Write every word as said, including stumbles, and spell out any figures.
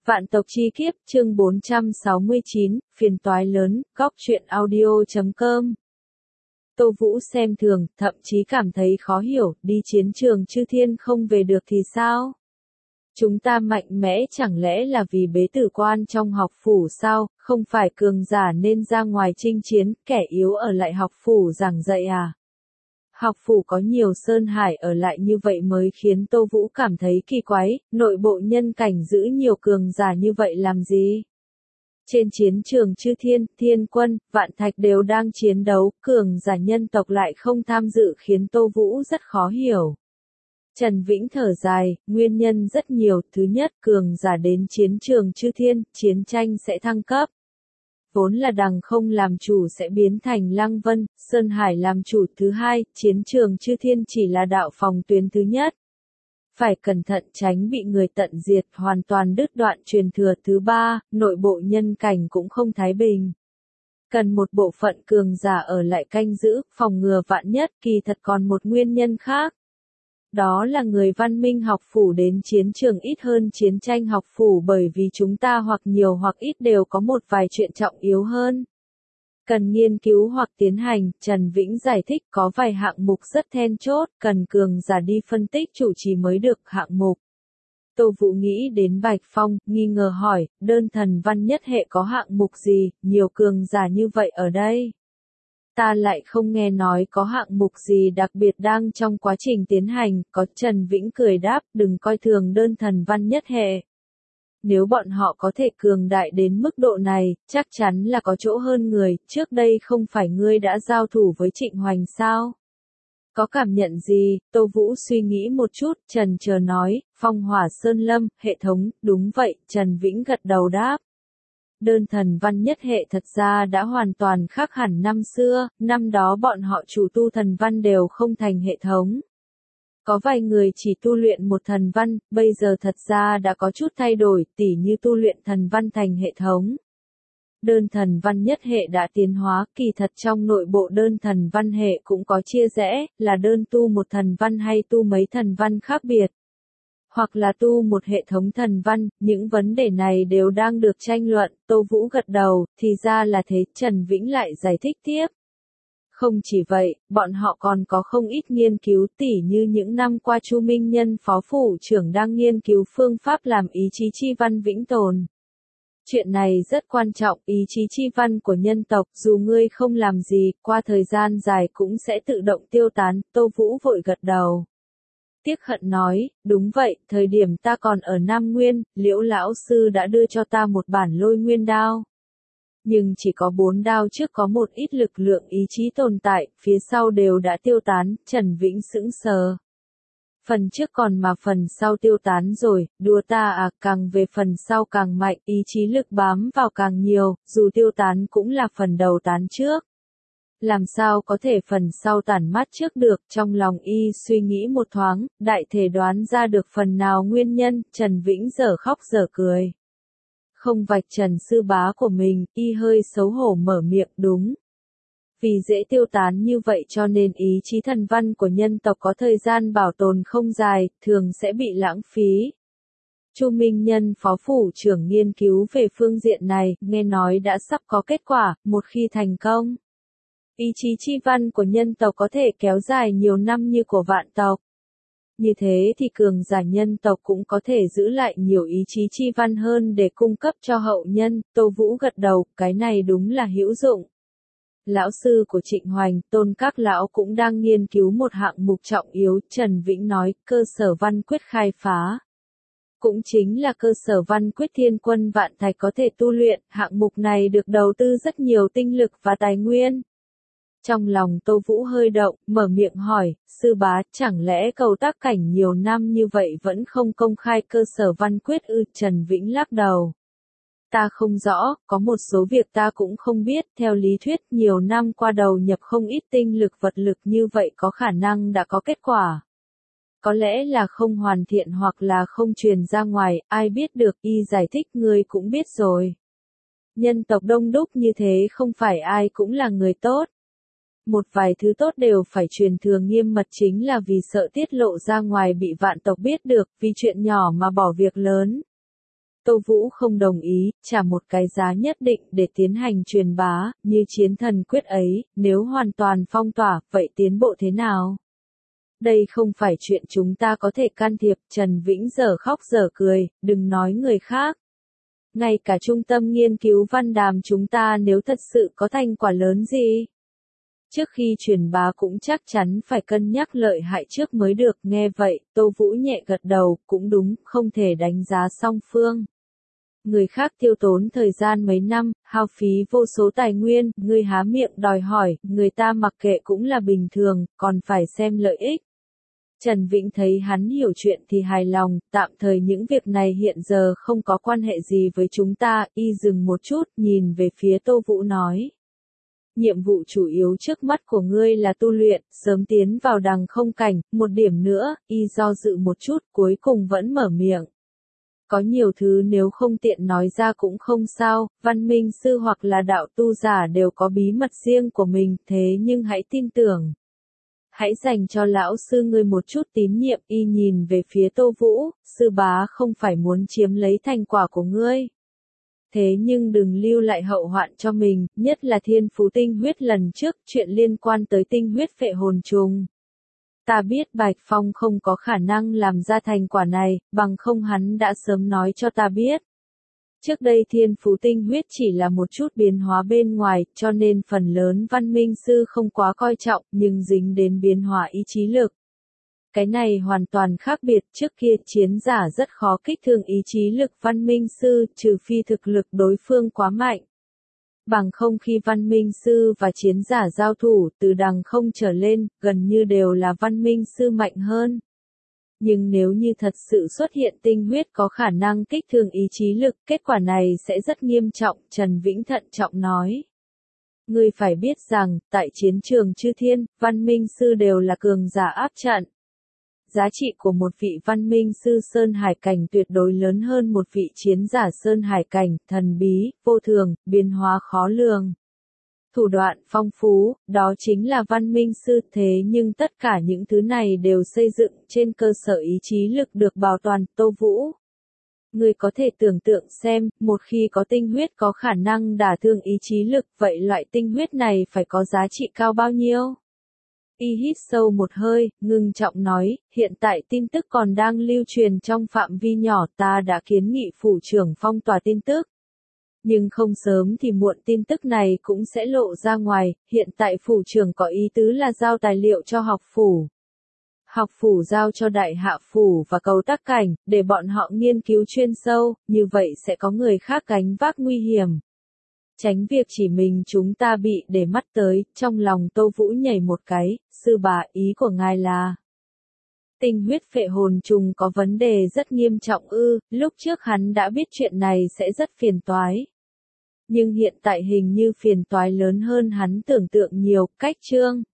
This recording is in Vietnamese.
Vạn tộc chi kiếp, chương bốn trăm sáu mươi chín, phiền toái lớn, góc truyện audio chấm com. Tô Vũ xem thường, thậm chí cảm thấy khó hiểu, đi chiến trường chư thiên không về được thì sao? Chúng ta mạnh mẽ chẳng lẽ là vì bế tử quan trong học phủ sao, không phải cường giả nên ra ngoài chinh chiến, kẻ yếu ở lại học phủ giảng dạy à? Học phủ có nhiều sơn hải ở lại như vậy mới khiến Tô Vũ cảm thấy kỳ quái, nội bộ nhân cảnh giữ nhiều cường giả như vậy làm gì? Trên chiến trường chư thiên, thiên quân, vạn thạch đều đang chiến đấu, cường giả nhân tộc lại không tham dự khiến Tô Vũ rất khó hiểu. Trần Vĩnh thở dài, nguyên nhân rất nhiều, thứ nhất cường giả đến chiến trường chư thiên, chiến tranh sẽ thăng cấp. Vốn là đằng không làm chủ sẽ biến thành Lăng Vân, Sơn Hải làm chủ thứ hai, chiến trường chư thiên chỉ là đạo phòng tuyến thứ nhất. Phải cẩn thận tránh bị người tận diệt hoàn toàn đứt đoạn truyền thừa thứ ba, nội bộ nhân cảnh cũng không thái bình. Cần một bộ phận cường giả ở lại canh giữ, phòng ngừa vạn nhất, kỳ thật còn một nguyên nhân khác. Đó là người văn minh học phủ đến chiến trường ít hơn chiến tranh học phủ bởi vì chúng ta hoặc nhiều hoặc ít đều có một vài chuyện trọng yếu hơn. Cần nghiên cứu hoặc tiến hành, Trần Vĩnh giải thích có vài hạng mục rất then chốt, cần cường giả đi phân tích chủ trì mới được hạng mục. Tô Vũ nghĩ đến Bạch Phong, nghi ngờ hỏi, đơn thần văn nhất hệ có hạng mục gì, nhiều cường giả như vậy ở đây. Ta lại không nghe nói có hạng mục gì đặc biệt đang trong quá trình tiến hành, có Trần Vĩnh cười đáp, đừng coi thường đơn thần văn nhất hệ. Nếu bọn họ có thể cường đại đến mức độ này, chắc chắn là có chỗ hơn người, trước đây không phải ngươi đã giao thủ với Trịnh Hoành sao? Có cảm nhận gì? Tô Vũ suy nghĩ một chút, trần chờ nói, phong hỏa sơn lâm, hệ thống, đúng vậy, Trần Vĩnh gật đầu đáp. Đơn thần văn nhất hệ thật ra đã hoàn toàn khác hẳn năm xưa, năm đó bọn họ chủ tu thần văn đều không thành hệ thống. Có vài người chỉ tu luyện một thần văn, bây giờ thật ra đã có chút thay đổi, tỉ như tu luyện thần văn thành hệ thống. Đơn thần văn nhất hệ đã tiến hóa, kỳ thật trong nội bộ đơn thần văn hệ cũng có chia rẽ, là đơn tu một thần văn hay tu mấy thần văn khác biệt. Hoặc là tu một hệ thống thần văn, những vấn đề này đều đang được tranh luận, Tô Vũ gật đầu, thì ra là thế, Trần Vĩnh lại giải thích tiếp. Không chỉ vậy, bọn họ còn có không ít nghiên cứu tỉ như những năm qua Chu Minh Nhân phó phủ trưởng đang nghiên cứu phương pháp làm ý chí chi văn vĩnh tồn. Chuyện này rất quan trọng, ý chí chi văn của nhân tộc, dù ngươi không làm gì, qua thời gian dài cũng sẽ tự động tiêu tán, Tô Vũ vội gật đầu. Tiếc hận nói, đúng vậy, thời điểm ta còn ở Nam Nguyên, Liễu lão sư đã đưa cho ta một bản lôi nguyên đao. Nhưng chỉ có bốn đao trước có một ít lực lượng ý chí tồn tại, phía sau đều đã tiêu tán, Trần Vĩnh sững sờ. Phần trước còn mà phần sau tiêu tán rồi, đùa ta à, càng về phần sau càng mạnh, ý chí lực bám vào càng nhiều, dù tiêu tán cũng là phần đầu tán trước. Làm sao có thể phần sau tản mát trước được, trong lòng y suy nghĩ một thoáng, đại thể đoán ra được phần nào nguyên nhân, Trần Vĩnh dở khóc dở cười. Không vạch trần sư bá của mình, y hơi xấu hổ mở miệng, đúng. Vì dễ tiêu tán như vậy cho nên ý chí thần văn của nhân tộc có thời gian bảo tồn không dài, thường sẽ bị lãng phí. Chu Minh Nhân phó phủ trưởng nghiên cứu về phương diện này, nghe nói đã sắp có kết quả, một khi thành công. Ý chí chi văn của nhân tộc có thể kéo dài nhiều năm như của vạn tộc. Như thế thì cường giả nhân tộc cũng có thể giữ lại nhiều ý chí chi văn hơn để cung cấp cho hậu nhân, Tô Vũ gật đầu, cái này đúng là hữu dụng. Lão sư của Trịnh Hoành, Tôn Các Lão cũng đang nghiên cứu một hạng mục trọng yếu, Trần Vĩnh nói, cơ sở văn quyết khai phá. Cũng chính là cơ sở văn quyết thiên quân vạn thạch có thể tu luyện, hạng mục này được đầu tư rất nhiều tinh lực và tài nguyên. Trong lòng Tô Vũ hơi động, mở miệng hỏi, sư bá, chẳng lẽ cầu tác cảnh nhiều năm như vậy vẫn không công khai cơ sở văn quyết ư? Trần Vĩnh lắc đầu. Ta không rõ, có một số việc ta cũng không biết, theo lý thuyết nhiều năm qua đầu nhập không ít tinh lực vật lực như vậy có khả năng đã có kết quả. Có lẽ là không hoàn thiện hoặc là không truyền ra ngoài, ai biết được, y giải thích ngươi cũng biết rồi. Nhân tộc đông đúc như thế không phải ai cũng là người tốt. Một vài thứ tốt đều phải truyền thừa nghiêm mật chính là vì sợ tiết lộ ra ngoài bị vạn tộc biết được, vì chuyện nhỏ mà bỏ việc lớn. Tô Vũ không đồng ý, trả một cái giá nhất định để tiến hành truyền bá, như chiến thần quyết ấy, nếu hoàn toàn phong tỏa, vậy tiến bộ thế nào? Đây không phải chuyện chúng ta có thể can thiệp, Trần Vĩnh dở khóc dở cười, đừng nói người khác. Ngay cả trung tâm nghiên cứu văn đàm chúng ta nếu thật sự có thành quả lớn gì, trước khi truyền bá cũng chắc chắn phải cân nhắc lợi hại trước mới được. Nghe vậy, Tô Vũ nhẹ gật đầu, cũng đúng, không thể đánh giá song phương. Người khác tiêu tốn thời gian mấy năm, hao phí vô số tài nguyên, người há miệng đòi hỏi, người ta mặc kệ cũng là bình thường, còn phải xem lợi ích. Trần Vĩnh thấy hắn hiểu chuyện thì hài lòng, tạm thời những việc này hiện giờ không có quan hệ gì với chúng ta, y dừng một chút, nhìn về phía Tô Vũ nói. Nhiệm vụ chủ yếu trước mắt của ngươi là tu luyện, sớm tiến vào đằng không cảnh, một điểm nữa, y do dự một chút, cuối cùng vẫn mở miệng. Có nhiều thứ nếu không tiện nói ra cũng không sao, văn minh sư hoặc là đạo tu giả đều có bí mật riêng của mình, thế nhưng hãy tin tưởng. Hãy dành cho lão sư ngươi một chút tín nhiệm, y nhìn về phía Tô Vũ, sư bá không phải muốn chiếm lấy thành quả của ngươi. Thế nhưng đừng lưu lại hậu hoạn cho mình, nhất là thiên phú tinh huyết lần trước, chuyện liên quan tới tinh huyết phệ hồn trùng. Ta biết Bạch Phong không có khả năng làm ra thành quả này, bằng không hắn đã sớm nói cho ta biết. Trước đây thiên phú tinh huyết chỉ là một chút biến hóa bên ngoài, cho nên phần lớn văn minh sư không quá coi trọng, nhưng dính đến biến hóa ý chí lực. Cái này hoàn toàn khác biệt, trước kia chiến giả rất khó kích thương ý chí lực văn minh sư, trừ phi thực lực đối phương quá mạnh. Bằng không khi văn minh sư và chiến giả giao thủ, từ đằng không trở lên, gần như đều là văn minh sư mạnh hơn. Nhưng nếu như thật sự xuất hiện tinh huyết có khả năng kích thương ý chí lực, kết quả này sẽ rất nghiêm trọng, Trần Vĩnh thận trọng nói. Ngươi phải biết rằng, tại chiến trường chư thiên, văn minh sư đều là cường giả áp trận. Giá trị của một vị văn minh sư Sơn Hải Cảnh tuyệt đối lớn hơn một vị chiến giả Sơn Hải Cảnh, thần bí, vô thường, biến hóa khó lường. Thủ đoạn phong phú, đó chính là văn minh sư, thế nhưng tất cả những thứ này đều xây dựng trên cơ sở ý chí lực được bảo toàn. Tô Vũ, ngươi có thể tưởng tượng xem, một khi có tinh huyết có khả năng đả thương ý chí lực, vậy loại tinh huyết này phải có giá trị cao bao nhiêu? Y hít sâu một hơi, ngưng trọng nói, hiện tại tin tức còn đang lưu truyền trong phạm vi nhỏ, ta đã kiến nghị phủ trưởng phong tỏa tin tức. Nhưng không sớm thì muộn tin tức này cũng sẽ lộ ra ngoài, hiện tại phủ trưởng có ý tứ là giao tài liệu cho học phủ. Học phủ giao cho đại hạ phủ và cầu tắc cảnh, để bọn họ nghiên cứu chuyên sâu, như vậy sẽ có người khác gánh vác nguy hiểm. Tránh việc chỉ mình chúng ta bị để mắt tới, trong lòng Tô Vũ nhảy một cái, sư bà ý của ngài là. Tinh huyết phệ hồn trùng có vấn đề rất nghiêm trọng ư, lúc trước hắn đã biết chuyện này sẽ rất phiền toái. Nhưng hiện tại hình như phiền toái lớn hơn hắn tưởng tượng nhiều, cách chương.